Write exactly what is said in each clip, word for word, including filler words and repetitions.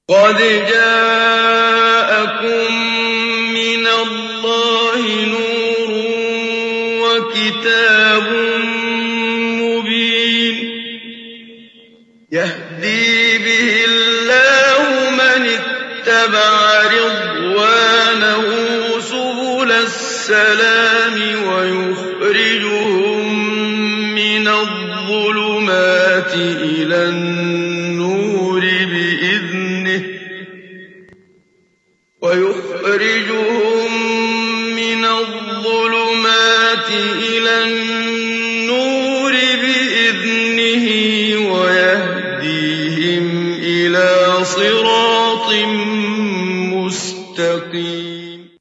قد جاءكم من الله نور وكتاب مبين يهدي به الله من اتبع رضوانه سبل السلام ويخرجهم من الظلمات إلى النور بإذنه ويخرجهم من الظلمات إلى النور بإذنه ويهديهم إلى صراط مستقيم.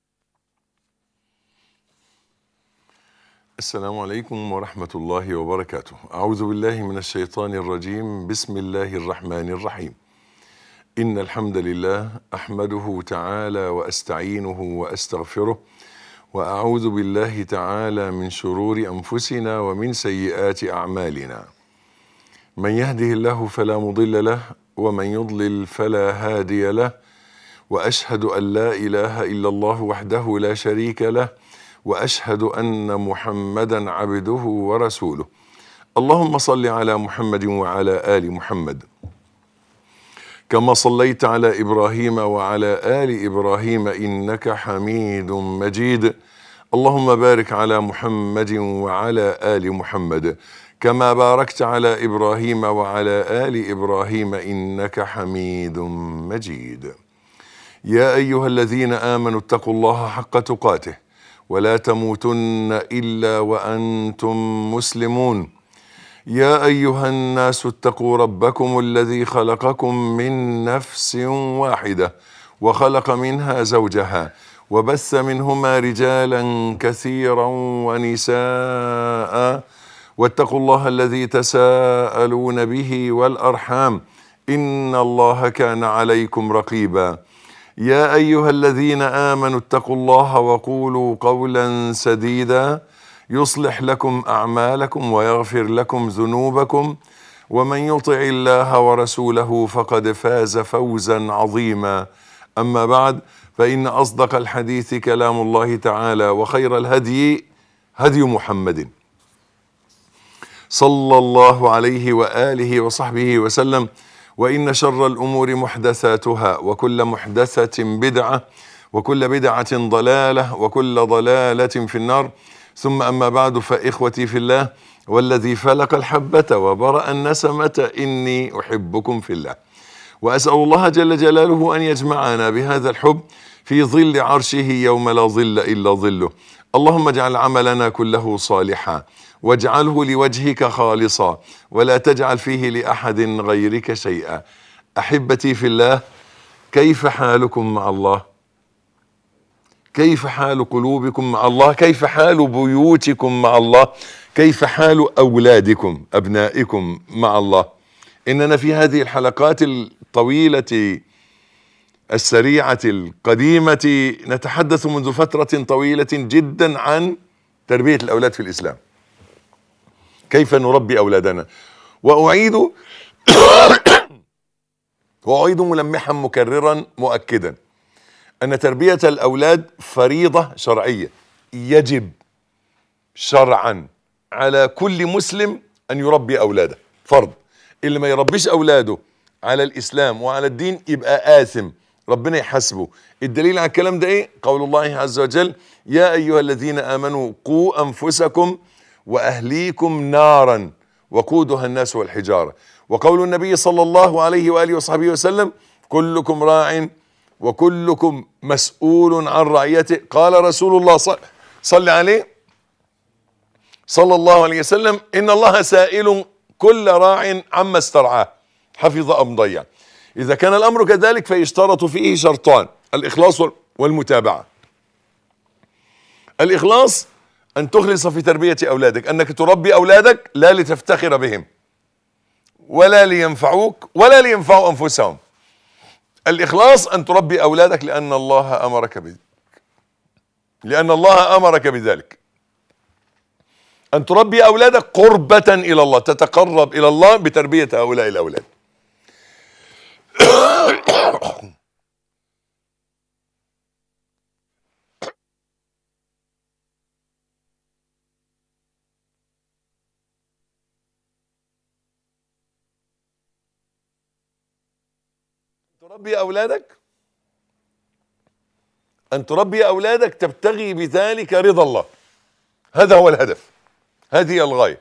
السلام عليكم ورحمة الله وبركاته. أعوذ بالله من الشيطان الرجيم. بسم الله الرحمن الرحيم. إن الحمد لله أحمده تعالى وأستعينه وأستغفره وأعوذ بالله تعالى من شرور أنفسنا ومن سيئات أعمالنا. من يهده الله فلا مضل له ومن يضلل فلا هادي له، وأشهد أن لا إله إلا الله وحده لا شريك له، وأشهد أن محمدا عبده ورسوله. اللهم صل على محمد وعلى آل محمد كما صليت على إبراهيم وعلى آل إبراهيم إنك حميد مجيد. اللهم بارك على محمد وعلى آل محمد كما باركت على إبراهيم وعلى آل إبراهيم إنك حميد مجيد. يا أيها الذين آمنوا اتقوا الله حق تقاته ولا تموتن إلا وأنتم مسلمون. يا أيها الناس اتقوا ربكم الذي خلقكم من نفس واحدة وخلق منها زوجها وبث منهما رجالا كثيرا ونساء، واتقوا الله الذي تساءلون به والأرحام إن الله كان عليكم رقيبا. يا أيها الذين آمنوا اتقوا الله وقولوا قولا سديدا يصلح لكم أعمالكم ويغفر لكم ذنوبكم، ومن يطع الله ورسوله فقد فاز فوزا عظيما. أما بعد، فإن أصدق الحديث كلام الله تعالى، وخير الهدي هدي محمد صلى الله عليه وآله وصحبه وسلم، وإن شر الأمور محدثاتها، وكل محدثة بدعة، وكل بدعة ضلالة، وكل ضلالة في النار. ثم أما بعد، فإخوتي في الله، والذي فلق الحبة وبرأ النسمة إني أحبكم في الله، وأسأل الله جل جلاله أن يجمعنا بهذا الحب في ظل عرشه يوم لا ظل إلا ظله. اللهم اجعل عملنا كله صالحا واجعله لوجهك خالصا ولا تجعل فيه لأحد غيرك شيئا. أحبتي في الله، كيف حالكم مع الله؟ كيف حال قلوبكم مع الله؟ كيف حال بيوتكم مع الله؟ كيف حال أولادكم أبنائكم مع الله؟ إننا في هذه الحلقات الطويلة السريعة القديمة نتحدث منذ فترة طويلة جدا عن تربية الأولاد في الإسلام، كيف نربي أولادنا. وأعيد وأعيد ملمحا مكررا مؤكدا أن تربية الأولاد فريضة شرعية، يجب شرعا على كل مسلم أن يربي أولاده، فرض. اللي ما يربيش أولاده على الإسلام وعلى الدين يبقى آثم، ربنا يحاسبه. الدليل على الكلام ده إيه؟ قول الله عز وجل: يا أيها الذين آمنوا قوا أنفسكم وأهليكم نارا وقودها الناس والحجارة. وقول النبي صلى الله عليه وآله وصحبه وسلم: كلكم راع وكلكم مسؤول عن رعيته. قال رسول الله صلى عليه صلى الله عليه وسلم: إن الله سائل كل راع عما استرعاه حفظ أم ضيع. إذا كان الأمر كذلك فيشترط فيه شرطان: الإخلاص والمتابعة. الإخلاص أن تخلص في تربية أولادك، أنك تربي أولادك لا لتفتخر بهم ولا لينفعوك ولا لينفعوا أنفسهم. الإخلاص أن تربي أولادك لأن الله أمرك بذلك، لأن الله أمرك بذلك. أن تربي أولادك قربة إلى الله، تتقرب إلى الله بتربية هؤلاء الأولاد. تربي أولادك أن تربي أولادك تبتغي بذلك رضا الله، هذا هو الهدف، هذه هي الغاية،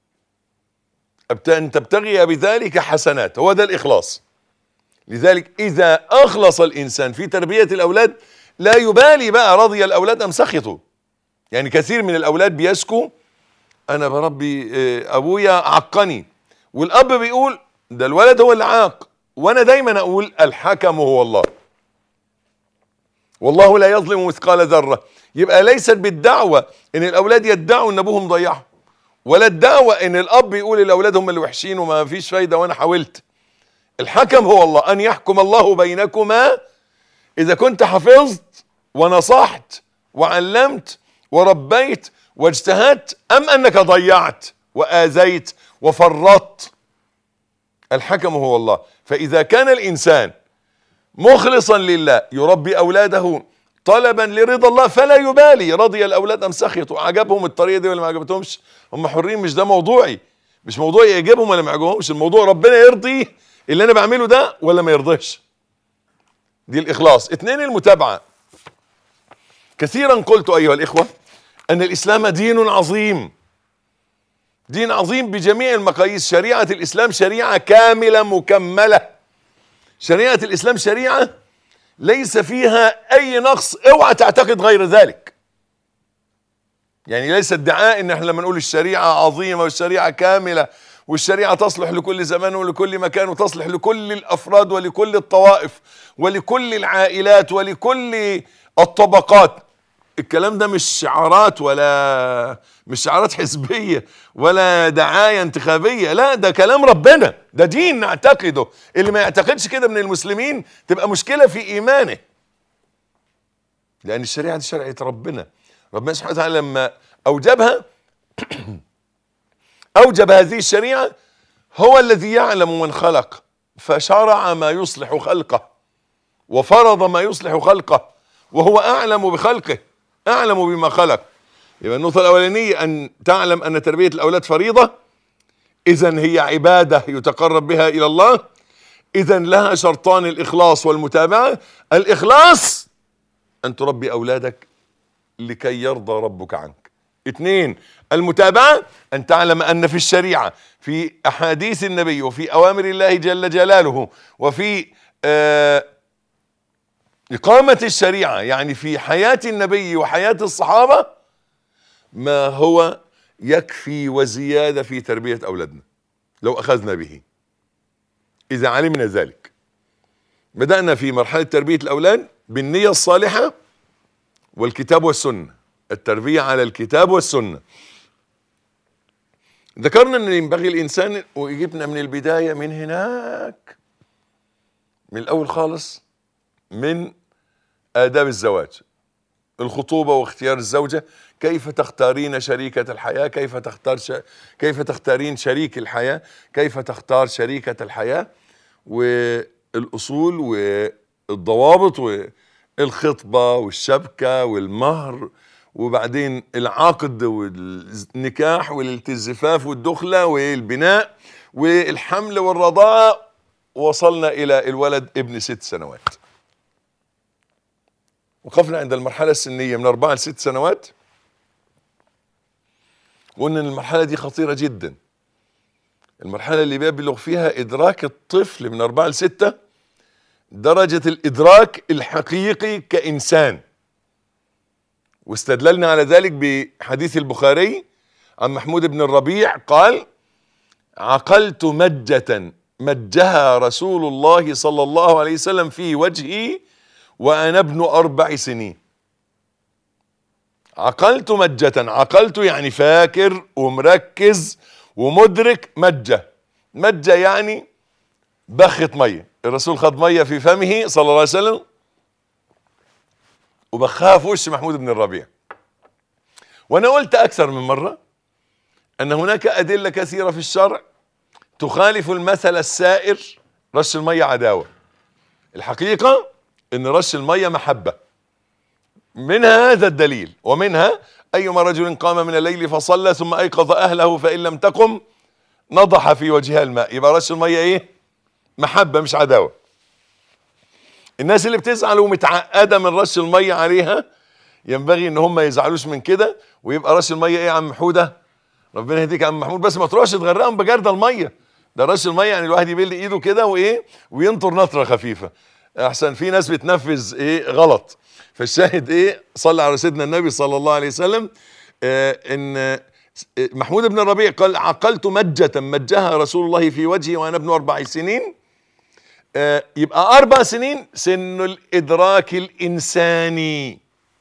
أن تبتغي بذلك حسنات، هو ده الإخلاص. لذلك إذا أخلص الإنسان في تربية الأولاد لا يبالي بقى رضي الأولاد أم سخطوا. يعني كثير من الأولاد بيشكوا أنا بربي أبويا عقني، والأب بيقول ده الولد هو اللي عاق، وأنا دايما أقول الحكم هو الله، والله لا يظلم مثقال ذرة. يبقى ليست بالدعوة ان الاولاد يدعوا ان ابوهم ضيعهم، ولا الدعوة ان الاب يقول الاولاد هم اللي وحشين وما فيش فايدة وانا حاولت. الحكم هو الله، ان يحكم الله بينكما اذا كنت حفظت ونصحت وعلمت وربيت واجتهدت ام انك ضيعت واذيت وفرطت. الحكم هو الله. فاذا كان الانسان مخلصا لله يربي اولاده طلبا لرضا الله فلا يبالي رضي الاولاد ام سخطوا، عجبهم الطريقه دي ولا ما عجبتهمش، هم حرين، مش ده موضوعي، مش موضوعي يعجبهم ولا ما يعجبهمش، الموضوع ربنا يرضي اللي انا بعمله ده ولا ما يرضيش. دي الاخلاص. اتنين، المتابعه. كثيرا قلت ايها الاخوه ان الاسلام دين عظيم، دين عظيم بجميع المقاييس. شريعه الاسلام شريعه كامله مكمله، شريعه الاسلام شريعه ليس فيها اي نقص، اوعى تعتقد غير ذلك. يعني ليس ادعاء ان احنا لما نقول الشريعه عظيمه والشريعه كامله والشريعه تصلح لكل زمان ولكل مكان وتصلح لكل الافراد ولكل الطوائف ولكل العائلات ولكل الطبقات. الكلام ده مش شعارات ولا مش شعارات حزبيه ولا دعايه انتخابيه، لا ده كلام ربنا، ده دين نعتقده. اللي ما يعتقدش كده من المسلمين تبقى مشكله في ايمانه، لان الشريعه دي شريعه ربنا. ربنا سبحانه وتعالى لما اوجبها اوجب هذه الشريعه، هو الذي يعلم من خلق فشرع ما يصلح خلقه وفرض ما يصلح خلقه، وهو اعلم بخلقه، اعلم بما خلق. يبقى النقطه الاولانيه ان تعلم ان تربيه الاولاد فريضه، اذا هي عباده يتقرب بها الى الله، اذا لها شرطان، الاخلاص والمتابعه. الاخلاص ان تربي اولادك لكي يرضى ربك عنك. اثنين، المتابعه ان تعلم ان في الشريعه، في احاديث النبي وفي اوامر الله جل جلاله وفي آه إقامة الشريعة، يعني في حياة النبي وحياة الصحابة، ما هو يكفي وزيادة في تربية أولادنا لو أخذنا به. إذا علمنا ذلك، بدأنا في مرحلة تربية الأولاد بالنية الصالحة والكتاب والسنة، التربية على الكتاب والسنة. ذكرنا أن ينبغي الإنسان، وجبنا من البداية من هناك من الأول خالص، من آداب الزواج، الخطوبة واختيار الزوجة، كيف تختارين شريكة الحياة، كيف تختار ش... كيف تختارين شريك الحياة، كيف تختار شريكة الحياة، والأصول والضوابط والخطبة والشبكة والمهر، وبعدين العقد والنكاح والالتزفاف والدخلة والبناء والحمل والرضاعة، وصلنا إلى الولد ابن ست سنوات. وقفنا عند المرحلة السنية من أربعة لست سنوات، وقلنا إن المرحلة دي خطيرة جدا، المرحلة اللي بيبلغ فيها إدراك الطفل من أربعة لستة درجة الإدراك الحقيقي كإنسان. واستدللنا على ذلك بحديث البخاري عن محمود بن الربيع قال: عقلت مجة مجها رسول الله صلى الله عليه وسلم في وجهي وأنا ابن أربع سنين. عقلت مجة، عقلت يعني فاكر ومركز ومدرك. مجة، مجة يعني بخة مية، الرسول خد مية في فمه صلى الله عليه وسلم وبخها في وش محمود بن الربيع. وأنا قلت أكثر من مرة أن هناك أدلة كثيرة في الشرع تخالف المثل السائر، رش المية عداوة. الحقيقة ان رش المية محبة، منها هذا الدليل، ومنها ايما رجل قام من الليل فصلى ثم ايقظ اهله فان لم تقم نضح في وجهها الماء. يبقى رش المية ايه؟ محبة مش عداوة. الناس اللي بتزعل ومتعقده من رش الميه عليها ينبغي ان هم ما يزعلوش من كده، ويبقى رش الميه ايه يا عم حوده؟ ربنا يهديك يا عم محمود، بس ما تروحش تغرقهم بجرد الميه. ده رش الميه يعني الواحد يبل ايده كده وايه وينطر نطره خفيفه، احسن في ناس بتنفذ ايه غلط. فالشاهد ايه، صلى على سيدنا النبي صلى الله عليه وسلم. آه ان محمود بن الربيع قال: عقلت مجة مجها رسول الله في وجهي وانا ابن اربع سنين. آه يبقى اربع سنين سن الادراك الانساني،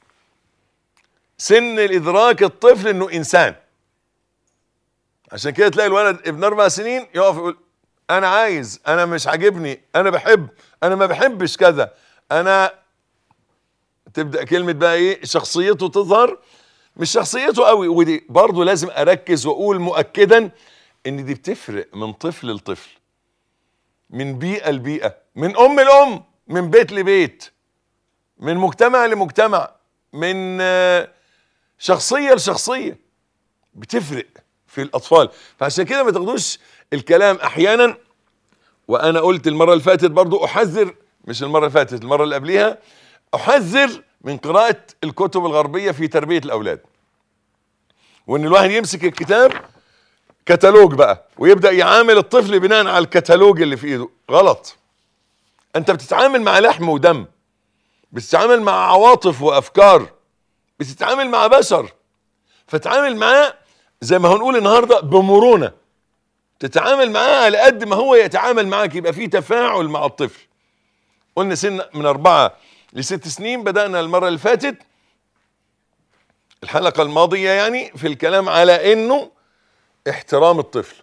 سن الادراك الطفل انه انسان. عشان كده تلاقي الولد ابن اربع سنين يقف يقول انا عايز، انا مش عاجبني، انا بحب، انا ما بحبش كذا، انا تبدا كلمه بقى ايه شخصيته تظهر. مش شخصيته قوي، ودي برضه لازم اركز واقول مؤكدا ان دي بتفرق من طفل لطفل، من بيئه لبيئه، من ام لام، من بيت لبيت، من مجتمع لمجتمع، من شخصيه لشخصيه، بتفرق في الاطفال. فعشان كده ما تاخدوش الكلام احيانا. وانا قلت المره اللي فاتت برضو احذر، مش المره اللي فاتت المره اللي قبليها، احذر من قراءه الكتب الغربيه في تربيه الاولاد، وان الواحد يمسك الكتاب كتالوج بقى ويبدا يعامل الطفل بناء على الكتالوج اللي في ايده. غلط. انت بتتعامل مع لحم ودم، بتتعامل مع عواطف وافكار، بتتعامل مع بشر، فتعامل معاه زي ما هنقول النهارده بمرونه، تتعامل معاه على قد ما هو يتعامل معاك، يبقى في تفاعل مع الطفل. قلنا سن من أربعة لست سنين، بدأنا المرة اللي فاتت الحلقة الماضية يعني في الكلام على إنه احترام الطفل،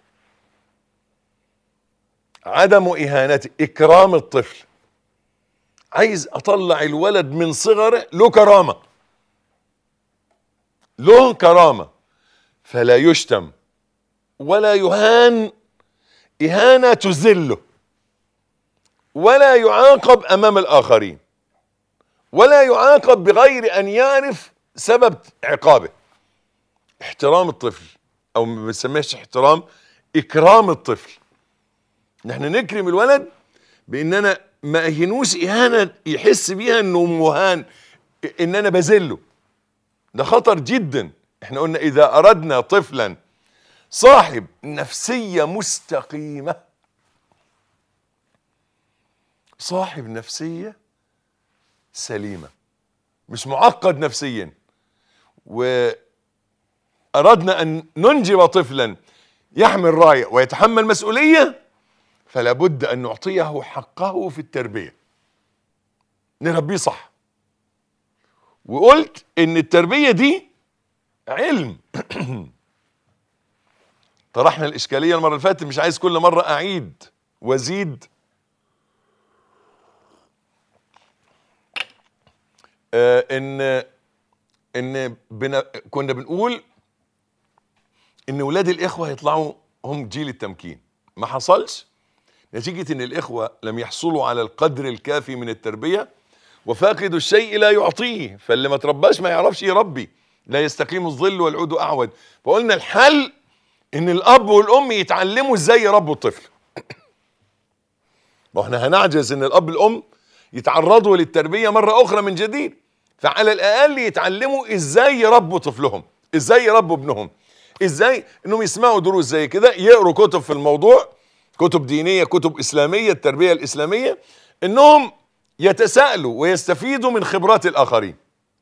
عدم إهانته، إكرام الطفل. عايز أطلع الولد من صغره له كرامة، له كرامة، فلا يشتم ولا يهان إهانة تذله، ولا يعاقب أمام الآخرين، ولا يعاقب بغير أن يعرف سبب عقابه. احترام الطفل، أو ما بنسميهش احترام، إكرام الطفل. نحن نكرم الولد بإننا ما أهنوش إهانة يحس بيها إنه مهان، إن أنا بذله. ده خطر جدا. احنا قلنا إذا أردنا طفلا صاحب نفسية مستقيمة، صاحب نفسية سليمة، مش معقد نفسيا، وأردنا أن ننجب طفلا يحمل راية ويتحمل مسؤولية، فلا بد أن نعطيه حقه في التربية، نربيه صح. وقلت إن التربية دي علم. طرحنا الإشكالية المرة اللي فاتت، مش عايز كل مرة أعيد وأزيد. آه إن إن بنا كنا بنقول إن ولاد الإخوة هيطلعوا هم جيل التمكين. ما حصلش نتيجة إن الإخوة لم يحصلوا على القدر الكافي من التربية، وفاقد الشيء لا يعطيه، فاللي ما ترباش ما يعرفش يربي، لا يستقيم الظل والعود أعود. فقلنا الحل ان الاب والام يتعلموا ازاي يربوا الطفل. ما احنا هنعجز ان الاب والام يتعرضوا للتربية مرة اخرى من جديد، فعلى الاقل يتعلموا ازاي يربوا طفلهم، ازاي يربوا ابنهم، ازاي انهم يسمعوا دروس زي كده، يقروا كتب في الموضوع، كتب دينية، كتب اسلامية، التربية الاسلامية، انهم يتساءلوا ويستفيدوا من خبرات الاخرين.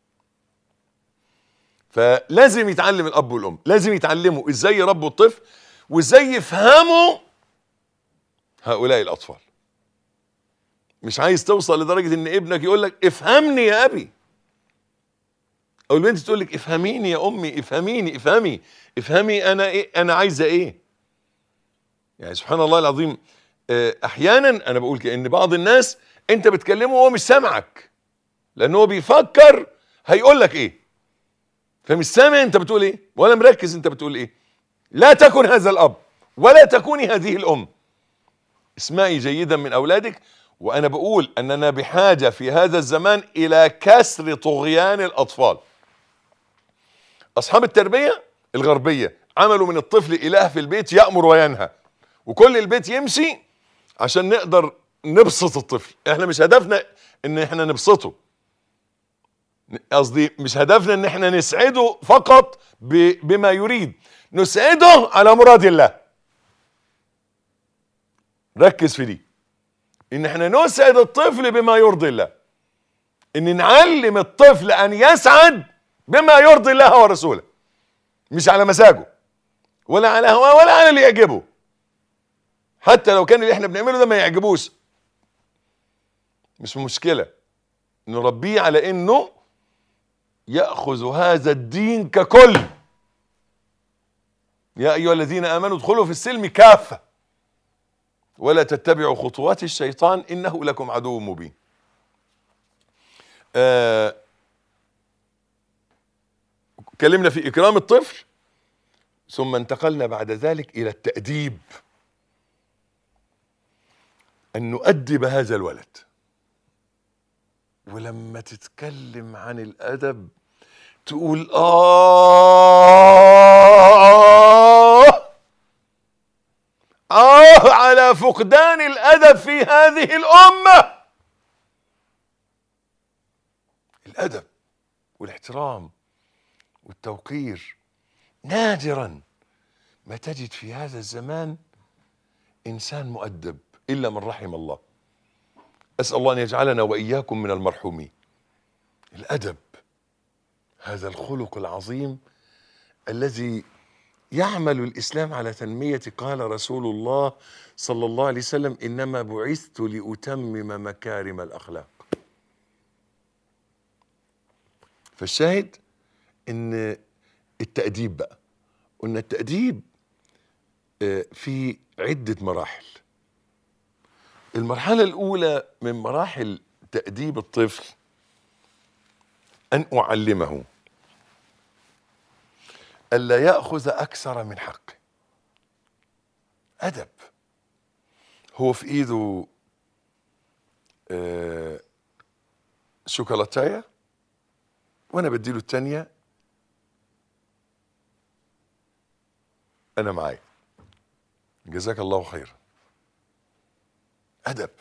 فلازم يتعلم الاب والام، لازم يتعلموا ازاي يربوا الطفل وازاي يفهموا هؤلاء الاطفال. مش عايز توصل لدرجة ان ابنك يقول لك افهمني يا ابي، او البنت تقول لك افهميني يا امي، افهميني، افهمي افهمي انا ايه، انا عايزه ايه. يعني سبحان الله العظيم، احيانا انا بقول كأن بعض الناس انت بتكلمه وهو مش سامعك، لانه هو بيفكر هيقول لك ايه، فمش سامع انت بتقول ايه ولا مركز انت بتقول ايه. لا تكن هذا الاب ولا تكوني هذه الام. اسمعي جيدا من اولادك. وانا بقول اننا بحاجة في هذا الزمان الى كسر طغيان الاطفال. اصحاب التربية الغربية عملوا من الطفل اله في البيت يأمر وينهى، وكل البيت يمشي عشان نقدر نبسط الطفل. احنا مش هدفنا ان احنا نبسطه، قصدي مش هدفنا ان احنا نسعده فقط بما يريد، نسعده على مراد الله. ركز في دي، ان احنا نسعد الطفل بما يرضي الله، ان نعلم الطفل ان يسعد بما يرضي الله ورسوله، مش على مزاجه ولا على هواه ولا على اللي يعجبه. حتى لو كان اللي احنا بنعمله ده ما يعجبوش، مش مشكلة، نربيه على انه يأخذ هذا الدين ككل. يا ايها الذين امنوا ادخلوا في السلم كافة ولا تتبعوا خطوات الشيطان انه لكم عدو مبين. آه اتكلمنا في اكرام الطفل، ثم انتقلنا بعد ذلك الى التأديب، ان نؤدب هذا الولد. ولما تتكلم عن الادب تقول آه آه على فقدان الأدب في هذه الأمة. الأدب والاحترام والتوقير نادرا ما تجد في هذا الزمان إنسان مؤدب إلا من رحم الله. أسأل الله أن يجعلنا وإياكم من المرحومين. الأدب هذا الخلق العظيم الذي يعمل الإسلام على تنمية. قال رسول الله صلى الله عليه وسلم: إنما بعثت لأتمم مكارم الأخلاق. فالشاهد إن التأديب بقى، قلنا التأديب في عدة مراحل. المرحلة الأولى من مراحل تأديب الطفل أن أعلمه ألا يأخذ أكثر من حقه. أدب. هو في إيده آه شوكولاتاية وأنا بديله التانية، أنا معايا، جزاك الله خيرا. أدب.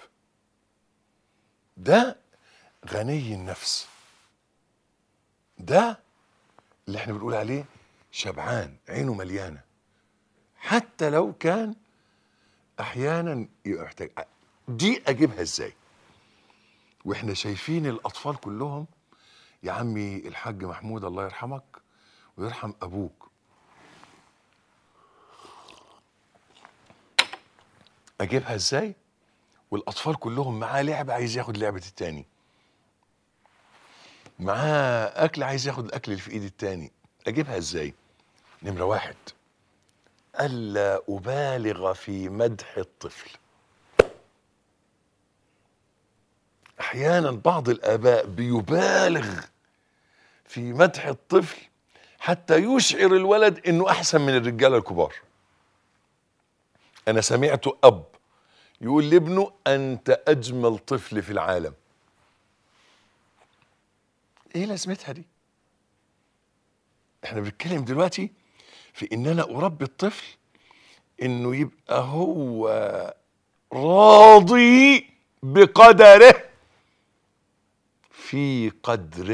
ده غني النفس، ده اللي احنا بنقول عليه شبعان، عينه مليانة، حتى لو كان احيانا يحتاج. دي اجيبها ازاي واحنا شايفين الاطفال كلهم؟ يا عمي الحاج محمود الله يرحمك ويرحم ابوك، اجيبها ازاي والاطفال كلهم معاه لعبة عايز ياخد لعبة التاني، معاه اكل عايز ياخد الاكل اللي في ايد التاني؟ اجيبها ازاي؟ نمرة واحد، ألا أبالغ في مدح الطفل. أحيانا بعض الآباء بيبالغ في مدح الطفل حتى يشعر الولد إنه أحسن من الرجالة الكبار. أنا سمعت أب يقول لابنه: أنت أجمل طفل في العالم. إيه لازمتها دي؟ إحنا بنتكلم دلوقتي في إن أنا أربي الطفل إنه يبقى هو راضي بقدره في قدره،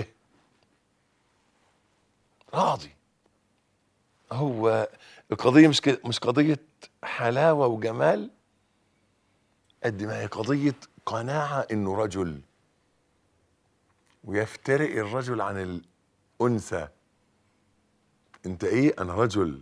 راضي. هو القضية مش مش قضية حلاوة وجمال قد ما هي قضية قناعة إنه رجل، ويفترق الرجل عن الأنثى. أنت إيه؟ أنا رجل،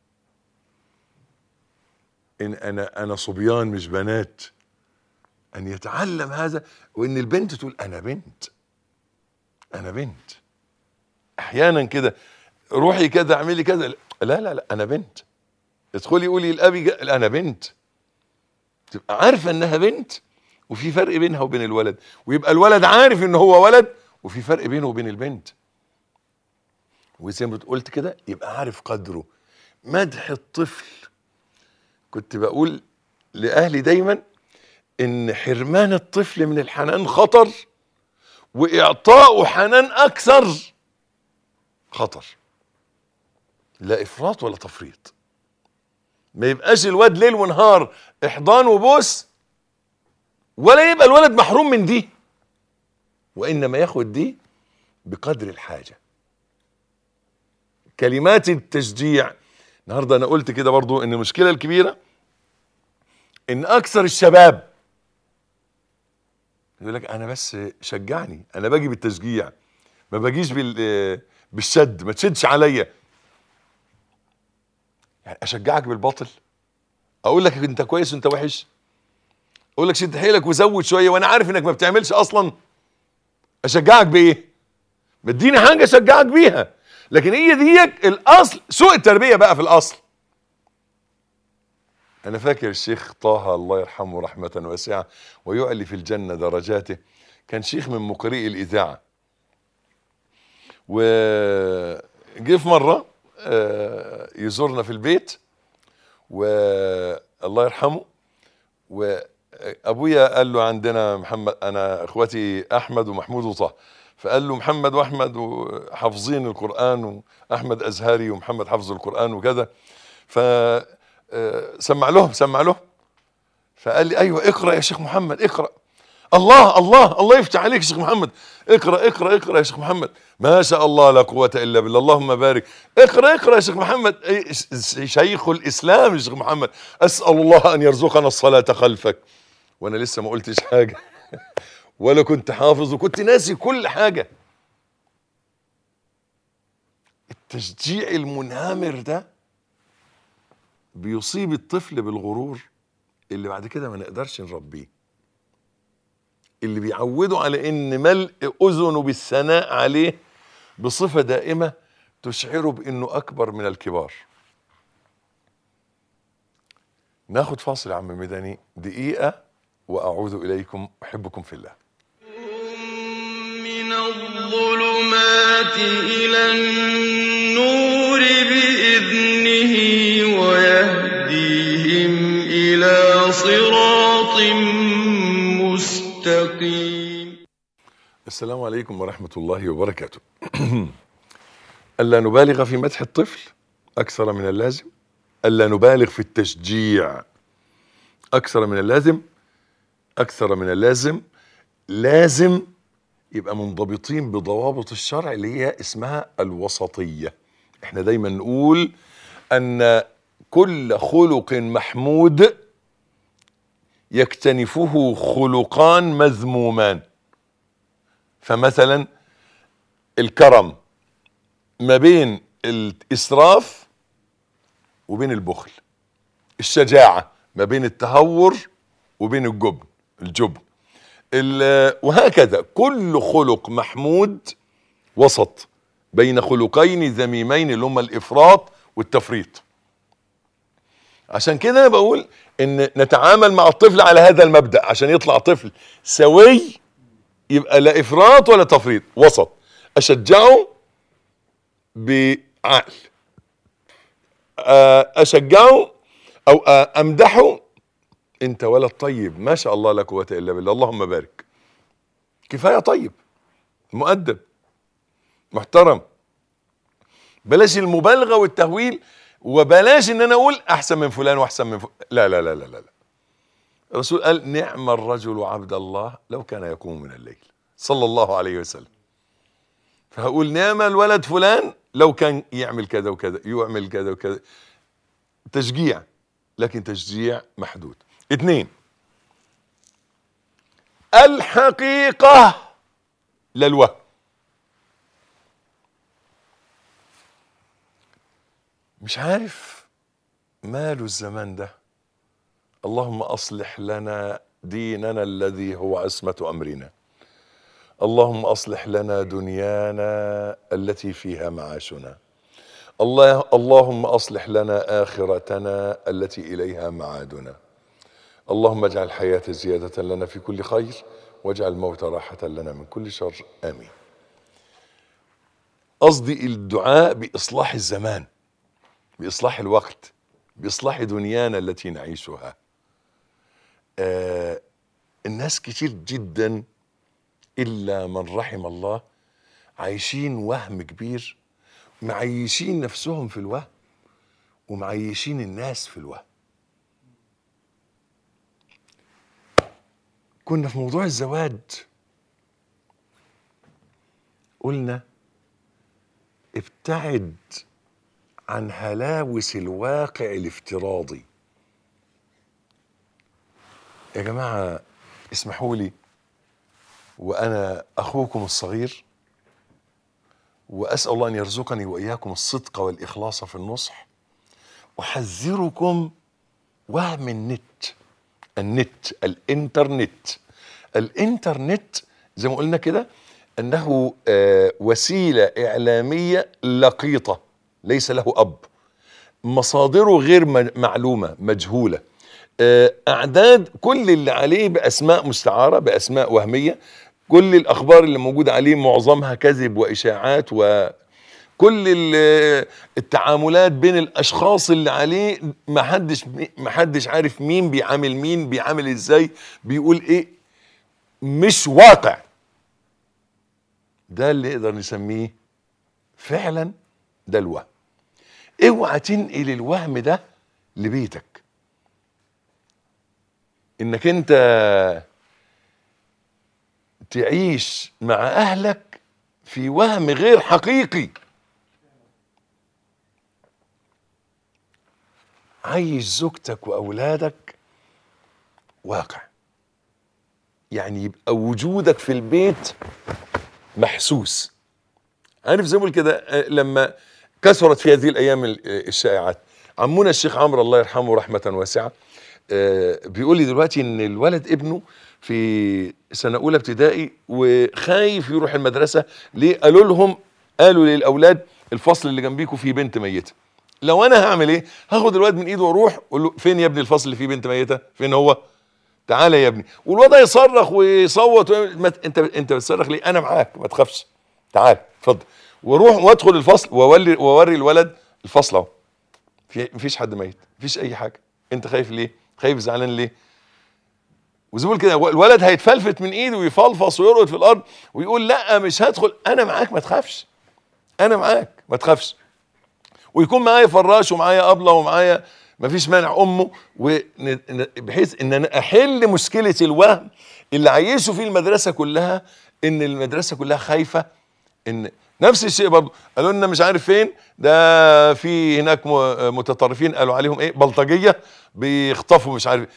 إن أنا أنا صبيان مش بنات. أن يتعلم هذا، وإن البنت تقول أنا بنت، أنا بنت. أحيانا كده روحي كده اعملي كده، لا لا لا أنا بنت. ادخلي قولي لأبي أنا بنت، تبقى عارفة إنها بنت وفي فرق بينها وبين الولد، ويبقى الولد عارف إن هو ولد وفي فرق بينه وبين البنت. وزي ما قلت كده يبقى عارف قدره. مدح الطفل، كنت بقول لأهلي دايما إن حرمان الطفل من الحنان خطر، وإعطاؤه حنان أكثر خطر. لا إفراط ولا تفريط. ما يبقاش الواد ليل ونهار إحضان وبوس ولا يبقى الولد محروم من دي، وإنما ياخد دي بقدر الحاجة. كلمات التشجيع. النهارده أنا قلت كده برضو إن المشكلة الكبيرة إن أكثر الشباب يقول لك أنا بس شجعني، أنا باجي بالتشجيع ما باجيش بال بالشد، ما تشدش عليا. يعني أشجعك بالباطل؟ أقول لك أنت كويس وأنت وحش؟ أقول لك شد حيلك وزود شوية وأنا عارف إنك ما بتعملش أصلا؟ أشجعك بإيه؟ مديني حاجة أشجعك بيها. لكن هي ديك الأصل، سوء التربية بقى في الأصل. أنا فاكر الشيخ طه الله يرحمه رحمة واسعة ويعلي في الجنة درجاته، كان شيخ من مقرئي الإذاعة، وجه في مرة يزورنا في البيت والله يرحمه، وأبويا قال له عندنا محمد، أنا إخوتي أحمد ومحمود وطه، فقال له محمد وأحمد حافظين القرآن، وأحمد أزهري ومحمد حافظ القرآن وكذا، ف سمع لهم سمع لهم فقال لي ايوه اقرا يا شيخ محمد اقرا. الله الله الله يفتح عليك يا شيخ محمد، اقرا اقرا اقرا يا شيخ محمد، ما شاء الله لا قوه الا بالله، اللهم بارك، اقرا اقرا يا شيخ محمد، شيخ الاسلام يا شيخ محمد، اسال الله ان يرزقنا الصلاه خلفك. وانا لسه ما قلتش حاجه ولا كنت حافظ وكنت ناسي كل حاجه. التشجيع المنهمر ده بيصيب الطفل بالغرور اللي بعد كده ما نقدرش نربيه، اللي بيعوده على ان ملء اذنه بالثناء عليه بصفة دائمة تشعره بانه اكبر من الكبار. ناخد فاصل يا عم ميداني دقيقة واعود اليكم، احبكم في الله. من الظلمات الى النور باذنه ويهديهم إلى صراط مستقيم. السلام عليكم ورحمة الله وبركاته. ألا نبالغ في مدح الطفل أكثر من اللازم، ألا نبالغ في التشجيع أكثر من اللازم، أكثر من اللازم. لازم يبقى منضبطين بضوابط الشرع اللي هي اسمها الوسطية. احنا دايما نقول أن كل خلق محمود يكتنفه خلقان مذمومان. فمثلا الكرم ما بين الإسراف وبين البخل، الشجاعة ما بين التهور وبين الجبن الجبن وهكذا. كل خلق محمود وسط بين خلقين ذميمين اللي هما الإفراط والتفريط. عشان كده انا بقول ان نتعامل مع الطفل على هذا المبدأ عشان يطلع طفل سوي، يبقى لا افراط ولا تفريط، وسط. اشجعه بعقل، اشجعه او امدحه، انت ولد طيب ما شاء الله لا قوة الا بالله، اللهم بارك، كفاية طيب مؤدب محترم. بلاش المبالغة والتهويل، وبلاش ان انا اقول احسن من فلان واحسن من فلان. لا لا لا لا لا. الرسول قال نعم الرجل عبد الله لو كان يقوم من الليل، صلى الله عليه وسلم. فهقول نعم الولد فلان لو كان يعمل كذا وكذا، يعمل كذا وكذا. تشجيع، لكن تشجيع محدود. اثنين، الحقيقة لا الوهم. مش عارف ماله الزمان ده. اللهم أصلح لنا ديننا الذي هو عصمة أمرنا، اللهم أصلح لنا دنيانا التي فيها معاشنا، الله اللهم أصلح لنا آخرتنا التي إليها معادنا، اللهم اجعل الحياة زيادة لنا في كل خير واجعل الموت راحة لنا من كل شر، آمين. قصدي الدعاء بإصلاح الزمان، بإصلاح الوقت، بإصلاح دنيانا التي نعيشها. آه الناس كتير جدا إلا من رحم الله عايشين وهم كبير، معيشين نفسهم في الوهم ومعيشين الناس في الوهم. كنا في موضوع الزواج، قلنا ابتعد عن هلاوس الواقع الافتراضي. يا جماعة اسمحوا لي وأنا أخوكم الصغير، وأسأل الله أن يرزقني وإياكم الصدق والإخلاص في النصح، أحذركم وهم النت. النت الإنترنت الإنترنت زي ما قلنا كده أنه آه وسيلة إعلامية لقيطة ليس له أب، مصادره غير معلومة مجهولة، آه أعداد كل اللي عليه بأسماء مستعارة بأسماء وهمية، كل الأخبار اللي موجودة عليه معظمها كذب وإشاعات، وكل التعاملات بين الأشخاص اللي عليه محدش محدش عارف مين بيعامل مين، بيعامل إزاي، بيقول إيه، مش واقع. ده اللي نقدر نسميه فعلا ده الوهم. اوعى تنقل الوهم ده لبيتك، انك انت تعيش مع اهلك في وهم غير حقيقي. عيش زوجتك واولادك واقع، يعني يبقى وجودك في البيت محسوس. عارف زي ما بقول كده، لما كثرت في هذه الايام الشائعات، عمونا الشيخ عمرو الله يرحمه رحمه واسعه بيقول لي دلوقتي ان الولد ابنه في سنه اولى ابتدائي وخايف يروح المدرسه. ليه؟ قالوا لهم قالوا للاولاد الفصل اللي جنبيكم فيه بنت ميته. لو انا هعمل ايه؟ هاخد الواد من ايده واروح اقول له فين يا ابني الفصل اللي فيه بنت ميته؟ فين هو؟ تعالى يا ابني. والواد يصرخ ويصوت، انت انت بتصرخ ليه؟ انا معاك ما تخافش، تعال اتفضل. واروح وادخل الفصل واوري واوري الولد الفصل اهو، في مفيش حد ميت، مفيش اي حاجه. انت خايف ليه؟ خايف زعلان ليه؟ وزي كده الولد هيتفلفت من ايده ويفلفص ويرقد في الارض ويقول لا مش هدخل، انا معاك ما تخافش، انا معاك ما تخافش. ويكون معايا فراش ومعايا ابله ومعايا مفيش مانع امه، بحيث ان انا احل مشكله الوهم اللي عايشه فيه المدرسه كلها، ان المدرسه كلها خايفه. ان نفس الشيء برضه قالوا لنا مش عارف فين ده في هناك متطرفين قالوا عليهم ايه، بلطجيه بيخطفوا مش عارف،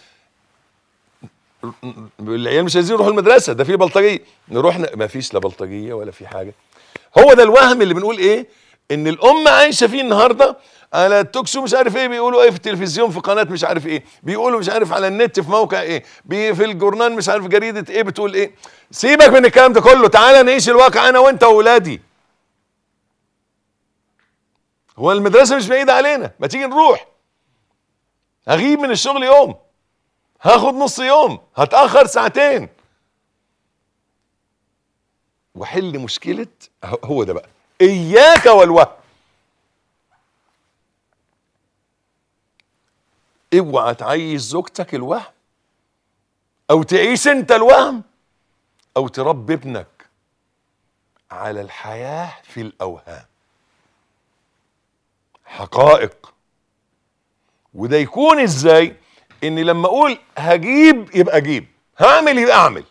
العيال مش عايزين يروحوا المدرسه، ده في بلطجيه. نروح ما فيش لا بلطجيه ولا في حاجه. هو ده الوهم اللي بنقول ايه، ان الامه عايشه فيه النهارده. على التوك شو مش عارف ايه بيقولوا ايه، في التلفزيون في قناه مش عارف ايه بيقولوا، مش عارف على النت في موقع ايه، في الجورنال مش عارف جريده ايه بتقول ايه. سيبك من الكلام ده كله، تعالى نعيش الواقع انا وانت واولادي. هو المدرسه مش بعيده علينا، ما تيجي نروح. هغيب من الشغل يوم، هاخد نص يوم، هتاخر ساعتين، وحل مشكله. هو ده بقى، اياك والوهم. اوعى تعيش زوجتك الوهم، او تعيش انت الوهم، او تربي ابنك على الحياه في الاوهام. حقائق. وده يكون ازاي؟ اني لما اقول هجيب يبقى اجيب، هعمل يبقى اعمل.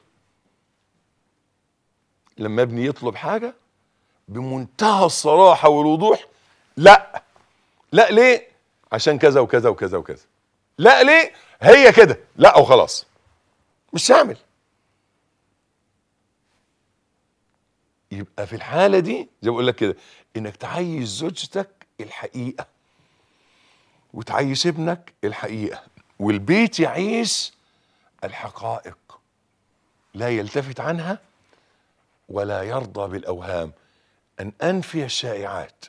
لما ابني يطلب حاجه بمنتهى الصراحه والوضوح، لا لا ليه؟ عشان كذا وكذا وكذا وكذا. لا ليه؟ هي كده، لا وخلاص، مش هعمل. يبقى في الحاله دي زي ما بقول لك كده، انك تعيش زوجتك الحقيقه وتعيش ابنك الحقيقه، والبيت يعيش الحقائق، لا يلتفت عنها ولا يرضى بالاوهام. ان انفي الشائعات.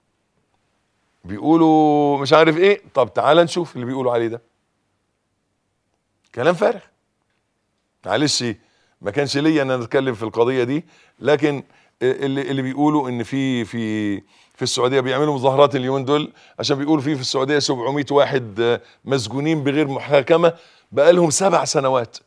بيقولوا مش عارف ايه، طب تعال نشوف اللي بيقولوا عليه ده كلام فارغ. معلش ما كانش ليا ان انا اتكلم في القضيه دي، لكن اللي اللي بيقولوا ان في في في السعوديه بيعملوا مظاهرات اليومين دول عشان بيقولوا في في السعوديه سبعمية واحد مسجونين بغير محاكمه بقالهم سبع سنوات.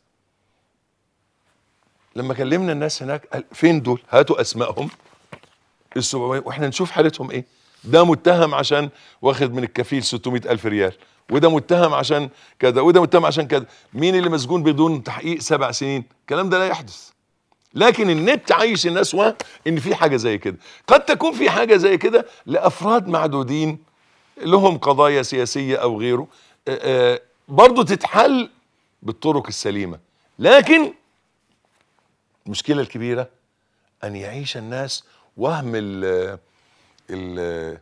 لما كلمنا الناس هناك قال فين دول؟ هاتوا اسمائهم السبعمية واحنا نشوف حالتهم ايه. ده متهم عشان واخد من الكفيل ستمائة ألف ريال، وده متهم عشان كذا، وده متهم عشان كذا. مين اللي مسجون بدون تحقيق سبع سنين؟ الكلام ده لا يحدث. لكن النت عايش الناس وهم ان في حاجه زي كده. قد تكون في حاجه زي كده لافراد معدودين لهم قضايا سياسيه او غيره، برضه تتحل بالطرق السليمه. لكن المشكله الكبيره ان يعيش الناس وهم ال ال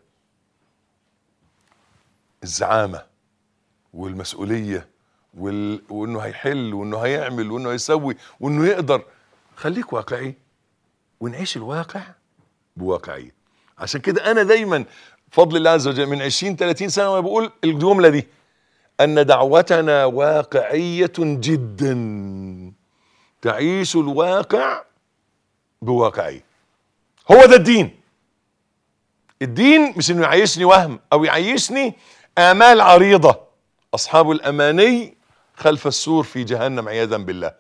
الزعامه والمسؤوليه وال... وانه هيحل وانه هيعمل وانه هيسوي وانه يقدر. خليك واقعي ونعيش الواقع بواقعيه. عشان كده انا دايما بفضل الله عز وجل من عشرين ثلاثين سنه وانا بقول الجمله دي، ان دعوتنا واقعيه جدا، تعيش الواقع بواقعيه. هو ده الدين. الدين مش انه يعيشني وهم او يعيشني امال عريضه، اصحاب الاماني خلف السور في جهنم عياذا بالله.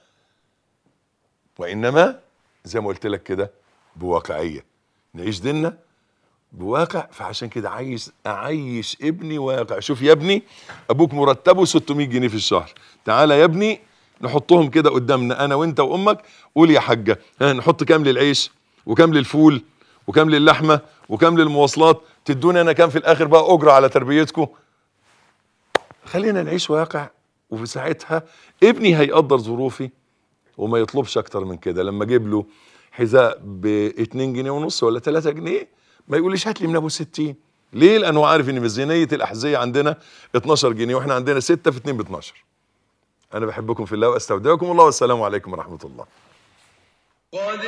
وانما زي ما قلت لك كده بواقعيه، نعيش ديننا بواقع. فعشان كده عايز اعيش ابني واقع. شوف يا ابني، ابوك مرتبه ستمائة جنيه في الشهر، تعالى يا ابني نحطهم كده قدامنا انا وانت وامك، قول يا حاجه ها نحط كام للعيش وكام للفول وكام للحمه وكام للمواصلات، تدوني انا كام في الاخر بقى اجره على تربيتكم. خلينا نعيش واقع، وفي ساعتها ابني هيقدر ظروفي وما يطلبش اكتر من كده. لما اجيب له حذاء ب اتنين جنيه ونص ولا تلاتة جنيه ما يقوليش هات لي من ابو ستين. ليه؟ لانه عارف ان ميزانيه الاحذيه عندنا اتناشر جنيه واحنا عندنا ستة في اتنين ب اتناشر. انا بحبكم في الله واستودعكم الله، والسلام عليكم ورحمه الله. قد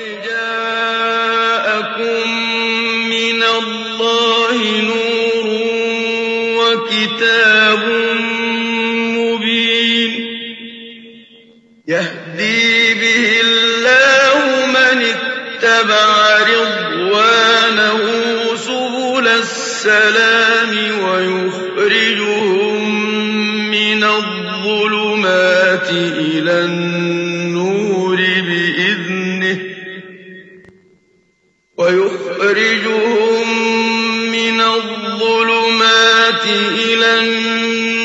جاءكم من الله نور وكتاب مبين يهدي به الله من اتبع رضوانه سبل السلام ويخرجهم من الظلمات إلى النور بإذنه ويخرجهم من الظلمات إلى النور